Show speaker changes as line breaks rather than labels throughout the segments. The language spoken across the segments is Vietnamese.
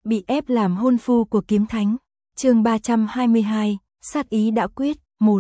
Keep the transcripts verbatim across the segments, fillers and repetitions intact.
Bị ép làm hôn phu của kiếm thánh. Chương ba trăm hai mươi hai, sát ý đã quyết. một.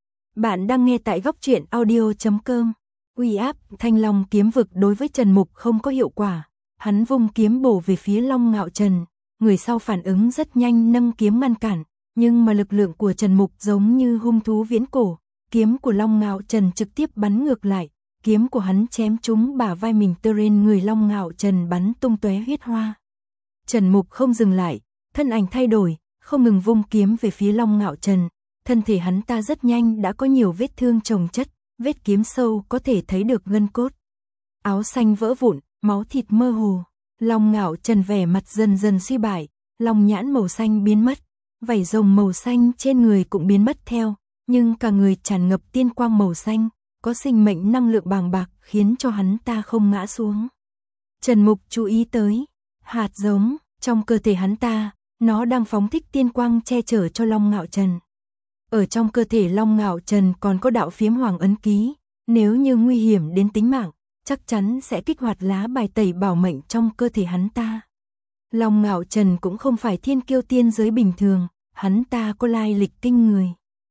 Bạn đang nghe tại góc truyện audio chấm com. Uy áp Thanh Long kiếm vực đối với Trần Mục không có hiệu quả. Hắn vung kiếm bổ về phía Long Ngạo Trần, người sau phản ứng rất nhanh nâng kiếm ngăn cản, nhưng mà lực lượng của Trần Mục giống như hung thú viễn cổ, kiếm của Long Ngạo Trần trực tiếp bắn ngược lại, kiếm của hắn chém trúng bả vai mình, tơ rên người Long Ngạo Trần bắn tung tóe huyết hoa. Trần Mục không dừng lại, thân ảnh thay đổi, không ngừng vung kiếm về phía Long Ngạo Trần, thân thể hắn ta rất nhanh đã có nhiều vết thương chồng chất, vết kiếm sâu có thể thấy được gân cốt. Áo xanh vỡ vụn, máu thịt mơ hồ, Long Ngạo Trần vẻ mặt dần dần suy bại, long nhãn màu xanh biến mất, vảy rồng màu xanh trên người cũng biến mất theo, nhưng cả người tràn ngập tiên quang màu xanh, có sinh mệnh năng lượng bàng bạc khiến cho hắn ta không ngã xuống. Trần Mục chú ý tới, hạt giống trong cơ thể hắn ta, nó đang phóng thích tiên quang che chở cho Long Ngạo Trần. Ở trong cơ thể Long Ngạo Trần còn có đạo phiếm hoàng ấn ký, nếu như nguy hiểm đến tính mạng, chắc chắn sẽ kích hoạt lá bài tẩy bảo mệnh trong cơ thể hắn ta. Long Ngạo Trần cũng không phải thiên kiêu tiên giới bình thường, hắn ta có lai lịch kinh người.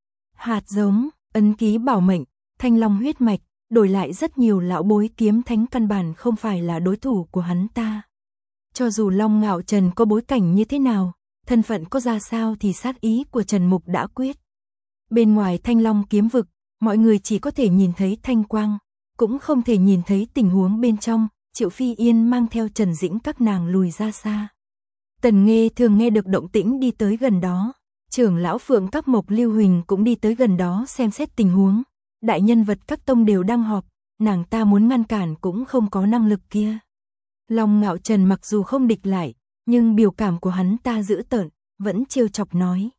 Hạt giống, ấn ký bảo mệnh, Thanh Long huyết mạch, đổi lại rất nhiều lão bối kiếm thánh căn bản không phải là đối thủ của hắn ta. Cho dù Long Ngạo Trần có bối cảnh như thế nào, thân phận có ra sao thì sát ý của Trần Mục đã quyết. Bên ngoài Thanh Long kiếm vực, mọi người chỉ có thể nhìn thấy thanh quang, cũng không thể nhìn thấy tình huống bên trong. Triệu Phi Yên mang theo Trần Dĩnh các nàng lùi ra xa. Tần Nghê thường nghe được động tĩnh đi tới gần đó. Trưởng lão Phượng các Mộc Lưu Huỳnh cũng đi tới gần đó xem xét tình huống. Đại nhân vật các tông đều đang họp, nàng ta muốn ngăn cản cũng không có năng lực kia. Long Ngạo Trần mặc dù không địch lại, nhưng biểu cảm của hắn ta dữ tợn, vẫn trêu chọc nói.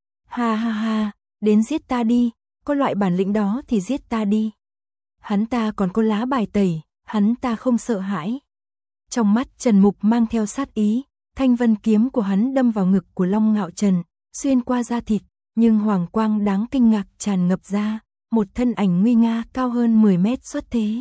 Ha ha ha, đến giết ta đi, có loại bản lĩnh đó thì giết ta đi. Hắn ta còn có lá bài tẩy, hắn ta không sợ hãi. Trong mắt Trần Mục mang theo sát ý, thanh vân kiếm của hắn đâm vào ngực của Long Ngạo Trần, xuyên qua da thịt, nhưng hoàng quang đáng kinh ngạc tràn ngập ra, một thân ảnh nguy nga cao hơn mười mét xuất thế.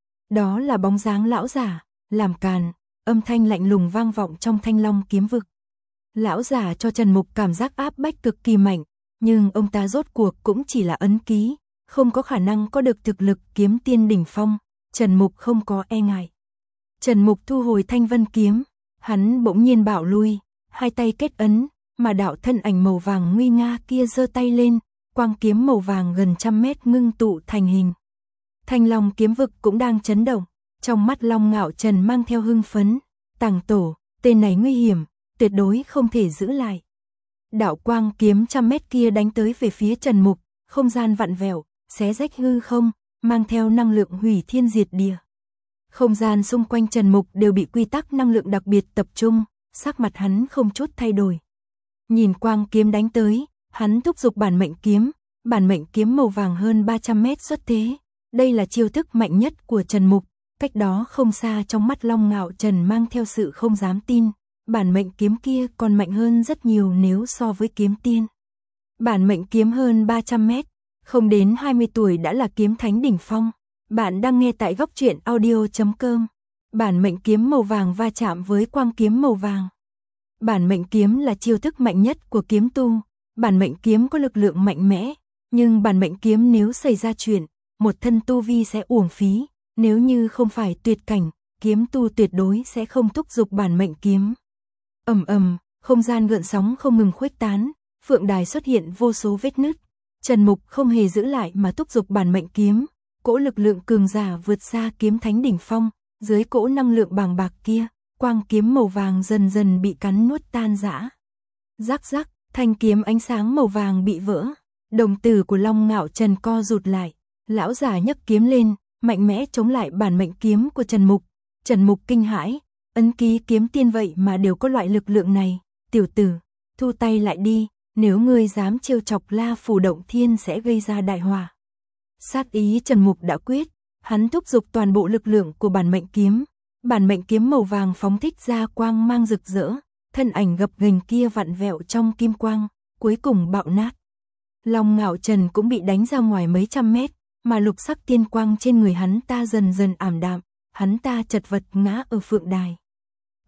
Đó là bóng dáng lão giả, làm càn, âm thanh lạnh lùng vang vọng trong Thanh Long kiếm vực. Lão giả cho Trần Mục cảm giác áp bách cực kỳ mạnh, nhưng ông ta rốt cuộc cũng chỉ là ấn ký, không có khả năng có được thực lực kiếm tiên đỉnh phong. Trần Mục không có e ngại. Trần Mục thu hồi thanh vân kiếm, hắn bỗng nhiên bảo lui, hai tay kết ấn, mà đạo thân ảnh màu vàng nguy nga kia giơ tay lên, quang kiếm màu vàng gần trăm mét ngưng tụ thành hình. Thanh Long kiếm vực cũng đang chấn động, trong mắt Long Ngạo Trần mang theo hưng phấn, Tàng Tổ, tên này nguy hiểm, tuyệt đối không thể giữ lại. Đạo quang kiếm trăm mét kia đánh tới về phía Trần Mục, không gian vặn vẹo, xé rách hư không, mang theo năng lượng hủy thiên diệt địa. Không gian xung quanh Trần Mục đều bị quy tắc năng lượng đặc biệt tập trung, sắc mặt hắn không chút thay đổi. Nhìn quang kiếm đánh tới, hắn thúc giục bản mệnh kiếm, bản mệnh kiếm màu vàng hơn ba trăm mét xuất thế. Đây là chiêu thức mạnh nhất của Trần Mục, cách đó không xa trong mắt Long Ngạo Trần mang theo sự không dám tin, bản mệnh kiếm kia còn mạnh hơn rất nhiều nếu so với kiếm tiên. Bản mệnh kiếm hơn ba trăm mét, không đến hai mươi tuổi đã là kiếm thánh đỉnh phong. Bạn đang nghe tại góc truyện audio chấm com. Bản mệnh kiếm màu vàng va chạm với quang kiếm màu vàng. Bản mệnh kiếm là chiêu thức mạnh nhất của kiếm tu. Bản mệnh kiếm có lực lượng mạnh mẽ, nhưng bản mệnh kiếm nếu xảy ra chuyện, một thân tu vi sẽ uổng phí. Nếu như không phải tuyệt cảnh, kiếm tu tuyệt đối sẽ không thúc giục bản mệnh kiếm. Ầm ầm, không gian gợn sóng không ngừng khuếch tán, phượng đài xuất hiện vô số vết nứt. Trần Mục không hề giữ lại mà thúc giục bản mệnh kiếm, cỗ lực lượng cường giả vượt xa kiếm thánh đỉnh phong, dưới cỗ năng lượng bàng bạc kia, quang kiếm màu vàng dần dần bị cắn nuốt tan rã. Rắc rắc, thanh kiếm ánh sáng màu vàng bị vỡ, đồng tử của Long Ngạo Trần co rụt lại, lão giả nhấc kiếm lên, mạnh mẽ chống lại bản mệnh kiếm của Trần Mục. Trần Mục kinh hãi, ấn ký kiếm tiên vậy mà đều có loại lực lượng này, tiểu tử, thu tay lại đi. Nếu ngươi dám trêu chọc La Phủ Động Thiên sẽ gây ra đại họa. Sát ý Trần Mục đã quyết, hắn thúc giục toàn bộ lực lượng của bản mệnh kiếm. Bản mệnh kiếm màu vàng phóng thích ra quang mang rực rỡ, thân ảnh gập ghềnh kia vặn vẹo trong kim quang, cuối cùng bạo nát. Long Ngạo Trần cũng bị đánh ra ngoài mấy trăm mét, mà lục sắc tiên quang trên người hắn ta dần dần ảm đạm, hắn ta chật vật ngã ở phượng đài.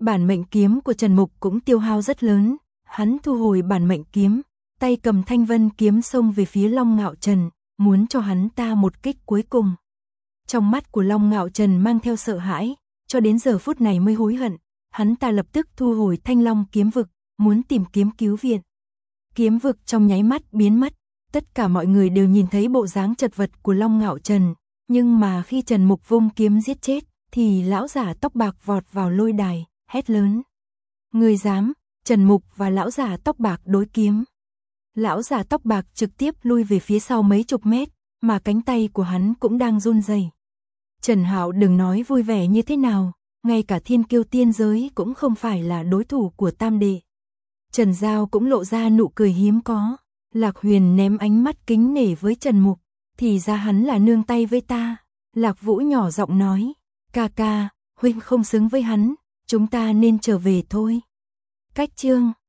Bản mệnh kiếm của Trần Mục cũng tiêu hao rất lớn, hắn thu hồi bản mệnh kiếm, tay cầm thanh vân kiếm xông về phía Long Ngạo Trần, muốn cho hắn ta một kích cuối cùng. Trong mắt của Long Ngạo Trần mang theo sợ hãi, cho đến giờ phút này mới hối hận, hắn ta lập tức thu hồi Thanh Long kiếm vực, muốn tìm kiếm cứu viện. Kiếm vực trong nháy mắt biến mất, tất cả mọi người đều nhìn thấy bộ dáng chật vật của Long Ngạo Trần, nhưng mà khi Trần Mục vung kiếm giết chết, thì lão giả tóc bạc vọt vào lôi đài, hét lớn. Người dám, Trần Mục và lão giả tóc bạc đối kiếm. Lão giả tóc bạc trực tiếp lui về phía sau mấy chục mét, mà cánh tay của hắn cũng đang run rẩy. Trần Hạo đừng nói vui vẻ như thế nào, ngay cả thiên kiêu tiên giới cũng không phải là đối thủ của tam đệ. Trần Giao cũng lộ ra nụ cười hiếm có. Lạc Huyền ném ánh mắt kính nể với Trần Mục, thì ra hắn là nương tay với ta. Lạc Vũ nhỏ giọng nói, ca ca, huynh không xứng với hắn, chúng ta nên trở về thôi. Cách chương